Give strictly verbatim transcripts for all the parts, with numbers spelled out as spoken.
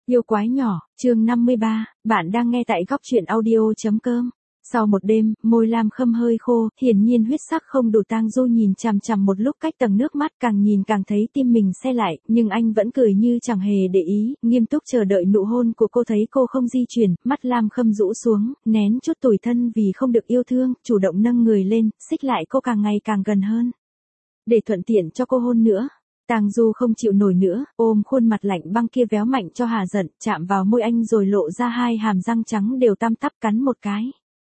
Yêu quái nhỏ, chương năm mươi ba, bạn đang nghe tại góc truyện audio.com. Sau một đêm, môi Lam Khâm hơi khô, hiển nhiên huyết sắc không đủ. Tang Du nhìn chằm chằm một lúc cách tầng nước mắt, càng nhìn càng thấy tim mình se lại, nhưng anh vẫn cười như chẳng hề để ý, nghiêm túc chờ đợi nụ hôn của cô. Thấy cô không di chuyển, mắt Lam Khâm rũ xuống, nén chút tủi thân vì không được yêu thương, chủ động nâng người lên, xích lại cô càng ngày càng gần hơn. Để thuận tiện cho cô hôn nữa. Tang Du không chịu nổi nữa, ôm khuôn mặt lạnh băng kia véo mạnh cho hà giận, chạm vào môi anh rồi lộ ra hai hàm răng trắng đều tăm tắp cắn một cái.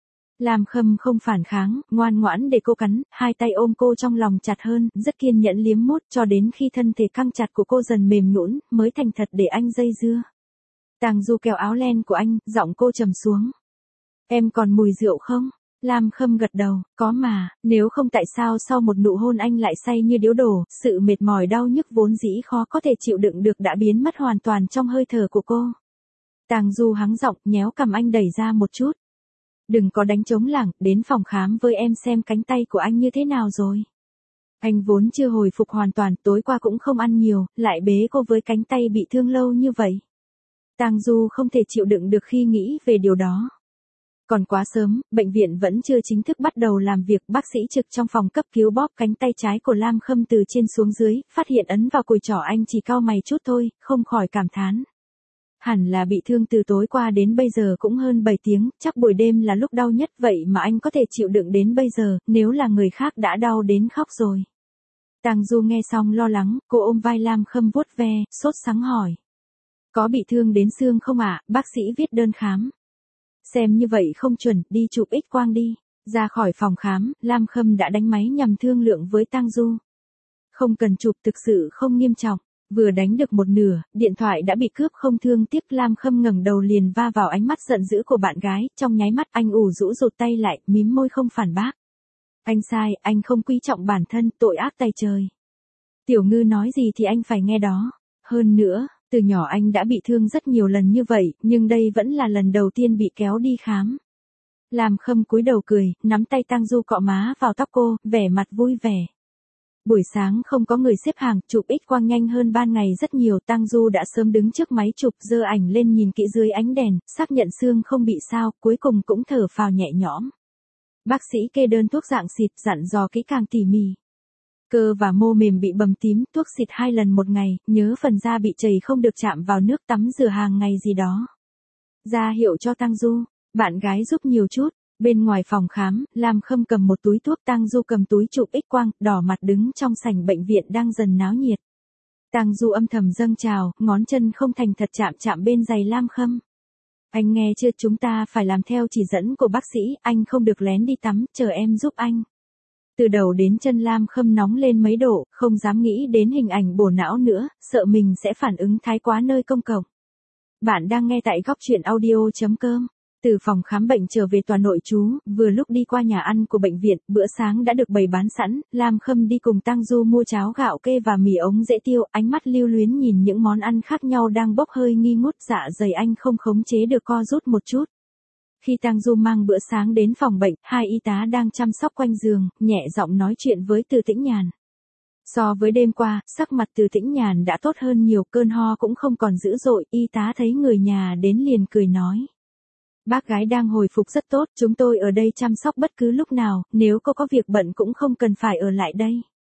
Lam Khâm không phản kháng, ngoan ngoãn để cô cắn, hai tay ôm cô trong lòng chặt hơn, rất kiên nhẫn liếm mút cho đến khi thân thể căng chặt của cô dần mềm nhũn, mới thành thật để anh dây dưa. Tang Du kéo áo len của anh, giọng cô trầm xuống. Em còn mùi rượu không? Lam Khâm gật đầu, có mà, nếu không tại sao sau một nụ hôn anh lại say như điếu đổ, sự mệt mỏi đau nhức vốn dĩ khó có thể chịu đựng được đã biến mất hoàn toàn trong hơi thở của cô. Tang Du hắng giọng, nhéo cằm anh đẩy ra một chút. Đừng có đánh trống lảng, đến phòng khám với em xem cánh tay của anh như thế nào rồi. Anh vốn chưa hồi phục hoàn toàn, tối qua cũng không ăn nhiều, lại bế cô với cánh tay bị thương lâu như vậy. Tang Du không thể chịu đựng được khi nghĩ về điều đó. Còn quá sớm, bệnh viện vẫn chưa chính thức bắt đầu làm việc, bác sĩ trực trong phòng cấp cứu bóp cánh tay trái của Lam Khâm từ trên xuống dưới, phát hiện ấn vào cùi trỏ anh chỉ cau mày chút thôi, không khỏi cảm thán. Hẳn là bị thương từ tối qua đến bây giờ cũng hơn bảy tiếng, chắc buổi đêm là lúc đau nhất, vậy mà anh có thể chịu đựng đến bây giờ, nếu là người khác đã đau đến khóc rồi. Tang Du nghe xong lo lắng, cô ôm vai Lam Khâm vuốt ve, sốt sắng hỏi. Có bị thương đến xương không ạ? Bác sĩ viết đơn khám. Xem như vậy không chuẩn, đi chụp X quang đi. Ra khỏi phòng khám, Lam Khâm đã đánh máy nhằm thương lượng với Tang Du. Không cần chụp, thực sự không nghiêm trọng. Vừa đánh được một nửa, điện thoại đã bị cướp, không thương tiếc. Lam Khâm ngẩng đầu liền va vào ánh mắt giận dữ của bạn gái, trong nháy mắt anh ủ rũ rụt tay lại, mím môi không phản bác. Anh sai, anh không quý trọng bản thân, tội ác tày trời. Tiểu Ngư nói gì thì anh phải nghe đó. Hơn nữa, từ nhỏ anh đã bị thương rất nhiều lần như vậy, nhưng đây vẫn là lần đầu tiên bị kéo đi khám. Lam Khâm cúi đầu cười, nắm tay Tang Du cọ má vào tóc cô, vẻ mặt vui vẻ. Buổi sáng không có người xếp hàng, chụp X quang nhanh hơn ban ngày rất nhiều. Tang Du đã sớm đứng trước máy chụp, giơ ảnh lên nhìn kỹ dưới ánh đèn, xác nhận xương không bị sao, cuối cùng cũng thở phào nhẹ nhõm. Bác sĩ kê đơn thuốc dạng xịt, dặn dò kỹ càng tỉ mỉ. Cơ và mô mềm bị bầm tím, thuốc xịt hai lần một ngày, nhớ phần da bị chảy không được chạm vào nước tắm rửa hàng ngày gì đó. Ra hiệu cho Tang Du, bạn gái giúp nhiều chút. Bên ngoài phòng khám, Lam Khâm cầm một túi thuốc, Tang Du cầm túi chụp X quang, đỏ mặt đứng trong sảnh bệnh viện đang dần náo nhiệt. Tang Du âm thầm dâng trào, ngón chân không thành thật chạm chạm bên giày Lam Khâm. Anh nghe chưa, chúng ta phải làm theo chỉ dẫn của bác sĩ, anh không được lén đi tắm, chờ em giúp anh. Từ đầu đến chân Lam Khâm nóng lên mấy độ, không dám nghĩ đến hình ảnh bổ não nữa, sợ mình sẽ phản ứng thái quá nơi công cộng. Bạn đang nghe tại góc truyện audio.com. Từ phòng khám bệnh trở về tòa nội trú, vừa lúc đi qua nhà ăn của bệnh viện, bữa sáng đã được bày bán sẵn, Lam Khâm đi cùng Tang Du mua cháo gạo kê và mì ống dễ tiêu, ánh mắt lưu luyến nhìn những món ăn khác nhau đang bốc hơi nghi ngút, dạ dày anh không khống chế được co rút một chút. Khi Tang Du mang bữa sáng đến phòng bệnh, hai y tá đang chăm sóc quanh giường, nhẹ giọng nói chuyện với Từ Tĩnh Nhàn. So với đêm qua, sắc mặt Từ Tĩnh Nhàn đã tốt hơn nhiều, cơn ho cũng không còn dữ dội, y tá thấy người nhà đến liền cười nói. Bác gái đang hồi phục rất tốt, chúng tôi ở đây chăm sóc bất cứ lúc nào, nếu cô có việc bận cũng không cần phải ở lại đây.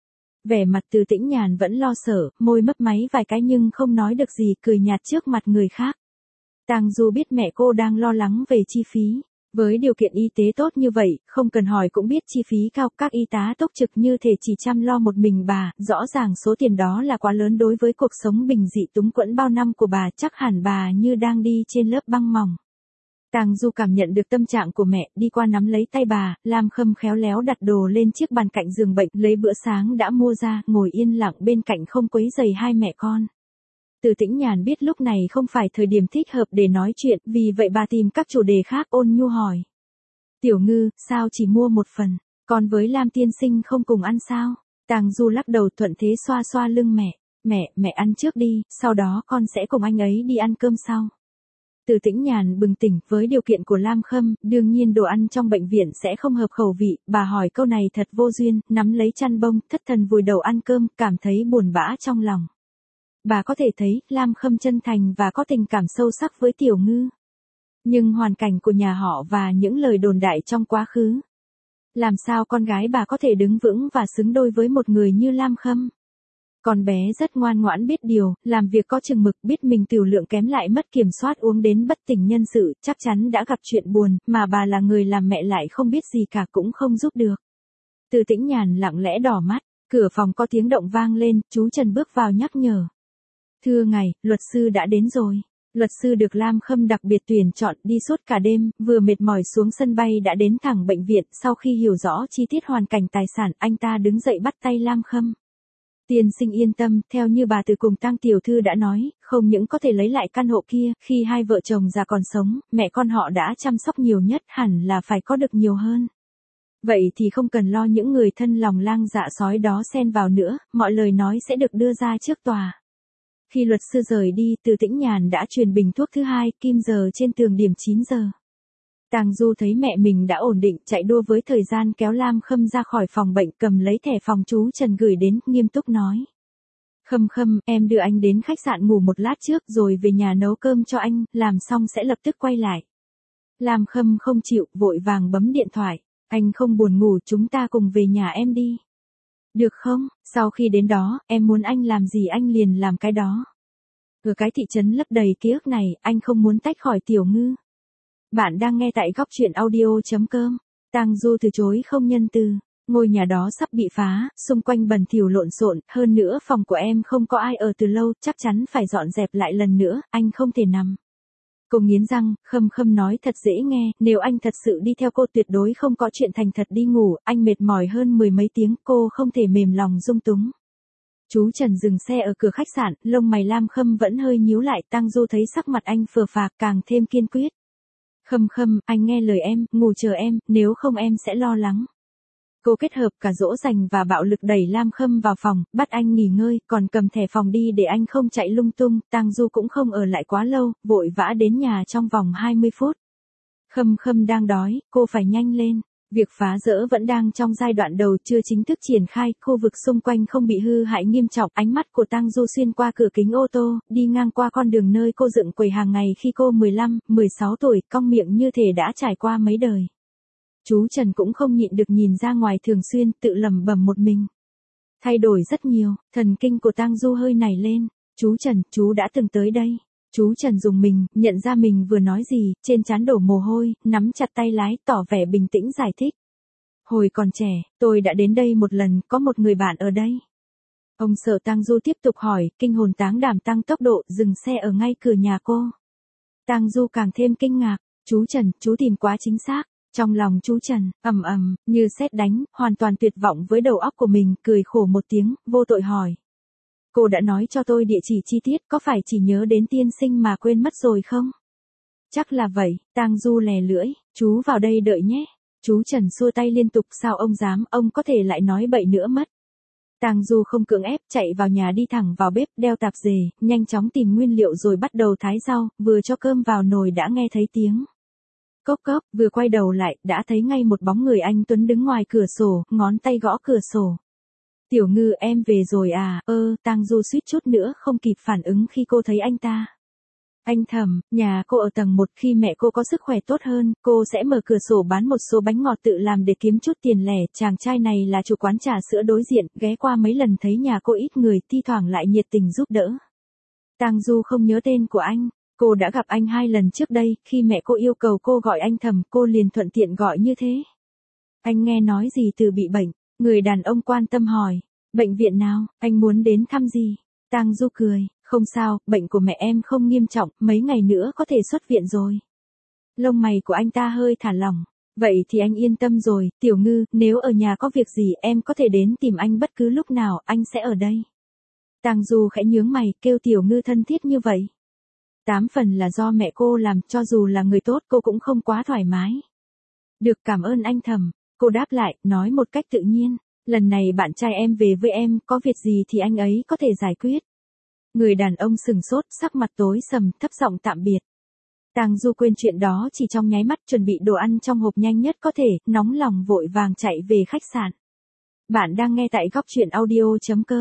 Vẻ mặt Từ Tĩnh Nhàn vẫn lo sợ, môi mấp máy vài cái nhưng không nói được gì, cười nhạt trước mặt người khác. Tang Du biết mẹ cô đang lo lắng về chi phí. Với điều kiện y tế tốt như vậy, không cần hỏi cũng biết chi phí cao, các y tá túc trực như thể chỉ chăm lo một mình bà, rõ ràng số tiền đó là quá lớn đối với cuộc sống bình dị túng quẫn bao năm của bà, chắc hẳn bà như đang đi trên lớp băng mỏng. Tang Du cảm nhận được tâm trạng của mẹ, đi qua nắm lấy tay bà, Lam Khâm khéo léo đặt đồ lên chiếc bàn cạnh giường bệnh, lấy bữa sáng đã mua ra, ngồi yên lặng bên cạnh không quấy rầy hai mẹ con. Từ Tĩnh Nhàn biết lúc này không phải thời điểm thích hợp để nói chuyện, vì vậy bà tìm các chủ đề khác, ôn nhu hỏi. Tiểu Ngư, sao chỉ mua một phần, con với Lam tiên sinh không cùng ăn sao? Tang Du lắc đầu thuận thế xoa xoa lưng mẹ. Mẹ, mẹ ăn trước đi, sau đó con sẽ cùng anh ấy đi ăn cơm sau. Từ Tĩnh Nhàn bừng tỉnh, với điều kiện của Lam Khâm, đương nhiên đồ ăn trong bệnh viện sẽ không hợp khẩu vị, bà hỏi câu này thật vô duyên, nắm lấy chăn bông, thất thần vùi đầu ăn cơm, cảm thấy buồn bã trong lòng. Bà có thể thấy, Lam Khâm chân thành và có tình cảm sâu sắc với Tiểu Ngư. Nhưng hoàn cảnh của nhà họ và những lời đồn đại trong quá khứ. Làm sao con gái bà có thể đứng vững và xứng đôi với một người như Lam Khâm? Con bé rất ngoan ngoãn biết điều, làm việc có chừng mực, biết mình tiểu lượng kém lại mất kiểm soát uống đến bất tỉnh nhân sự, chắc chắn đã gặp chuyện buồn, mà bà là người làm mẹ lại không biết gì cả cũng không giúp được. Từ Tĩnh Nhàn lặng lẽ đỏ mắt, cửa phòng có tiếng động vang lên, chú Trần bước vào nhắc nhở. Thưa ngài, luật sư đã đến rồi. Luật sư được Lam Khâm đặc biệt tuyển chọn, đi suốt cả đêm, vừa mệt mỏi xuống sân bay đã đến thẳng bệnh viện, sau khi hiểu rõ chi tiết hoàn cảnh tài sản, anh ta đứng dậy bắt tay Lam Khâm. Tiên sinh yên tâm, theo như bà từ cùng Tang tiểu thư đã nói, không những có thể lấy lại căn hộ kia, khi hai vợ chồng già còn sống, mẹ con họ đã chăm sóc nhiều nhất, hẳn là phải có được nhiều hơn. Vậy thì không cần lo những người thân lòng lang dạ sói đó xen vào nữa, mọi lời nói sẽ được đưa ra trước tòa. Khi luật sư rời đi, Từ Tĩnh Nhàn đã truyền bình thuốc thứ hai, kim giờ trên tường điểm chín giờ. Tang Du thấy mẹ mình đã ổn định, chạy đua với thời gian kéo Lam Khâm ra khỏi phòng bệnh, cầm lấy thẻ phòng chú Trần gửi đến, nghiêm túc nói. Khâm Khâm, em đưa anh đến khách sạn ngủ một lát trước rồi về nhà nấu cơm cho anh, làm xong sẽ lập tức quay lại. Lam Khâm không chịu, vội vàng bấm điện thoại. Anh không buồn ngủ, chúng ta cùng về nhà em đi. Được không, sau khi đến đó, em muốn anh làm gì anh liền làm cái đó. Ở cái thị trấn lấp đầy ký ức này, anh không muốn tách khỏi Tiểu Ngư. Bạn đang nghe tại góc truyện audio.com. Tang Du từ chối không nhân từ. Ngôi nhà đó sắp bị phá, xung quanh bẩn thỉu lộn xộn, hơn nữa phòng của em không có ai ở từ lâu, chắc chắn phải dọn dẹp lại lần nữa, anh không thể nằm. Cô nghiến răng, Khâm Khâm nói thật dễ nghe, nếu anh thật sự đi theo cô tuyệt đối không có chuyện thành thật đi ngủ, anh mệt mỏi hơn mười mấy tiếng, cô không thể mềm lòng dung túng. Chú Trần dừng xe ở cửa khách sạn, lông mày Lam Khâm vẫn hơi nhíu lại, Tang Du thấy sắc mặt anh phờ phạc càng thêm kiên quyết. Khâm Khâm, anh nghe lời em, ngủ chờ em, nếu không em sẽ lo lắng. Cô kết hợp cả dỗ dành và bạo lực đẩy Lam Khâm vào phòng, bắt anh nghỉ ngơi, còn cầm thẻ phòng đi để anh không chạy lung tung, Tang Du cũng không ở lại quá lâu, vội vã đến nhà trong vòng hai mươi phút. Khâm Khâm đang đói, cô phải nhanh lên. Việc phá rỡ vẫn đang trong giai đoạn đầu chưa chính thức triển khai, khu vực xung quanh không bị hư hại nghiêm trọng, ánh mắt của Tang Du xuyên qua cửa kính ô tô, đi ngang qua con đường nơi cô dựng quầy hàng ngày khi cô mười lăm, mười sáu tuổi, cong miệng như thể đã trải qua mấy đời. Chú Trần cũng không nhịn được nhìn ra ngoài thường xuyên, tự lẩm bẩm một mình. Thay đổi rất nhiều, thần kinh của Tang Du hơi nảy lên. Chú Trần, chú đã từng tới đây. Chú Trần dùng mình, nhận ra mình vừa nói gì, trên trán đổ mồ hôi, nắm chặt tay lái, tỏ vẻ bình tĩnh giải thích. Hồi còn trẻ, tôi đã đến đây một lần, có một người bạn ở đây. Ông sợ Tang Du tiếp tục hỏi, kinh hồn táng đảm tăng tốc độ, dừng xe ở ngay cửa nhà cô. Tang Du càng thêm kinh ngạc, chú Trần, chú tìm quá chính xác. Trong lòng chú Trần, ầm ầm, như sét đánh, hoàn toàn tuyệt vọng với đầu óc của mình, cười khổ một tiếng, vô tội hỏi. Cô đã nói cho tôi địa chỉ chi tiết, có phải chỉ nhớ đến tiên sinh mà quên mất rồi không? Chắc là vậy, Tang Du lè lưỡi, chú vào đây đợi nhé. Chú Trần xua tay liên tục, sao ông dám, ông có thể lại nói bậy nữa mất. Tang Du không cưỡng ép, chạy vào nhà đi thẳng vào bếp, đeo tạp dề, nhanh chóng tìm nguyên liệu rồi bắt đầu thái rau, vừa cho cơm vào nồi đã nghe thấy tiếng. Cốc cốc, vừa quay đầu lại, đã thấy ngay một bóng người anh Tuấn đứng ngoài cửa sổ, ngón tay gõ cửa sổ. Tiểu Ngư em về rồi à, ơ, Tang Du suýt chút nữa không kịp phản ứng khi cô thấy anh ta. Anh thầm, nhà cô ở tầng một, khi mẹ cô có sức khỏe tốt hơn, cô sẽ mở cửa sổ bán một số bánh ngọt tự làm để kiếm chút tiền lẻ, chàng trai này là chủ quán trà sữa đối diện, ghé qua mấy lần thấy nhà cô ít người, thi thoảng lại nhiệt tình giúp đỡ. Tang Du không nhớ tên của anh. Cô đã gặp anh hai lần trước đây, khi mẹ cô yêu cầu cô gọi anh Thầm, cô liền thuận tiện gọi như thế. Anh nghe nói gì từ bị bệnh, người đàn ông quan tâm hỏi. Bệnh viện nào, anh muốn đến thăm gì? Tang Du cười, không sao, bệnh của mẹ em không nghiêm trọng, mấy ngày nữa có thể xuất viện rồi. Lông mày của anh ta hơi thả lỏng. Vậy thì anh yên tâm rồi, Tiểu Ngư, nếu ở nhà có việc gì em có thể đến tìm anh bất cứ lúc nào, anh sẽ ở đây. Tang Du khẽ nhướng mày, kêu Tiểu Ngư thân thiết như vậy. Tám phần là do mẹ cô làm, cho dù là người tốt cô cũng không quá thoải mái. Được, cảm ơn anh Thầm. Cô đáp lại, nói một cách tự nhiên. Lần này bạn trai em về với em, có việc gì thì anh ấy có thể giải quyết. Người đàn ông sừng sốt, sắc mặt tối sầm, thấp giọng tạm biệt. Tang Du quên chuyện đó chỉ trong nháy mắt, chuẩn bị đồ ăn trong hộp nhanh nhất có thể, nóng lòng vội vàng chạy về khách sạn. Bạn đang nghe tại góc truyện audio chấm com.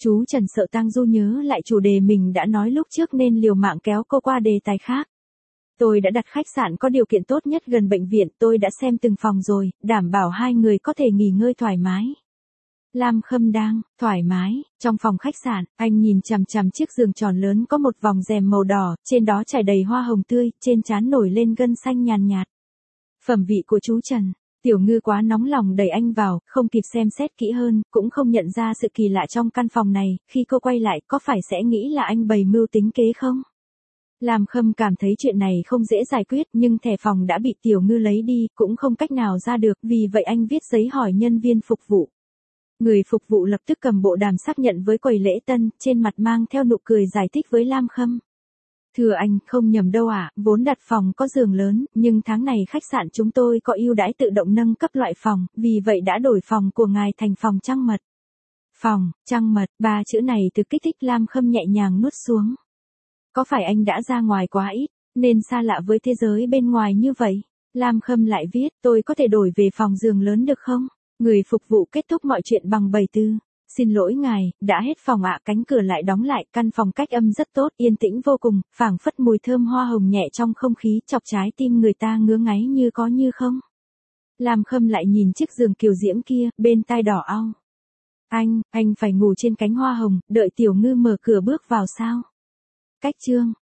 Chú Trần sợ Tang Du nhớ lại chủ đề mình đã nói lúc trước nên liều mạng kéo cô qua đề tài khác. Tôi đã đặt khách sạn có điều kiện tốt nhất gần bệnh viện, tôi đã xem từng phòng rồi, đảm bảo hai người có thể nghỉ ngơi thoải mái. Lam Khâm đang, thoải mái, trong phòng khách sạn, anh nhìn chằm chằm chiếc giường tròn lớn có một vòng rèm màu đỏ, trên đó trải đầy hoa hồng tươi, trên trán nổi lên gân xanh nhàn nhạt. Phẩm vị của chú Trần. Tiểu Ngư quá nóng lòng đẩy anh vào, không kịp xem xét kỹ hơn, cũng không nhận ra sự kỳ lạ trong căn phòng này, khi cô quay lại có phải sẽ nghĩ là anh bày mưu tính kế không? Lam Khâm cảm thấy chuyện này không dễ giải quyết nhưng thẻ phòng đã bị Tiểu Ngư lấy đi, cũng không cách nào ra được, vì vậy anh viết giấy hỏi nhân viên phục vụ. Người phục vụ lập tức cầm bộ đàm xác nhận với quầy lễ tân, trên mặt mang theo nụ cười giải thích với Lam Khâm. Thưa anh, không nhầm đâu ạ, à, vốn đặt phòng có giường lớn, nhưng tháng này khách sạn chúng tôi có ưu đãi tự động nâng cấp loại phòng, vì vậy đã đổi phòng của ngài thành phòng trăng mật. Phòng, trăng mật, ba chữ này từ kích thích Lam Khâm nhẹ nhàng nuốt xuống. Có phải anh đã ra ngoài quá ít, nên xa lạ với thế giới bên ngoài như vậy? Lam Khâm lại viết, tôi có thể đổi về phòng giường lớn được không? Người phục vụ kết thúc mọi chuyện bằng bày tư. Xin lỗi ngài, đã hết phòng ạ, cánh cửa lại đóng lại, căn phòng cách âm rất tốt, yên tĩnh vô cùng, phảng phất mùi thơm hoa hồng nhẹ trong không khí, chọc trái tim người ta ngứa ngáy như có như không. Lam Khâm lại nhìn chiếc giường kiều diễm kia, bên tai đỏ au. Anh, anh phải ngủ trên cánh hoa hồng, đợi Tiểu Ngư mở cửa bước vào sao? Cách chương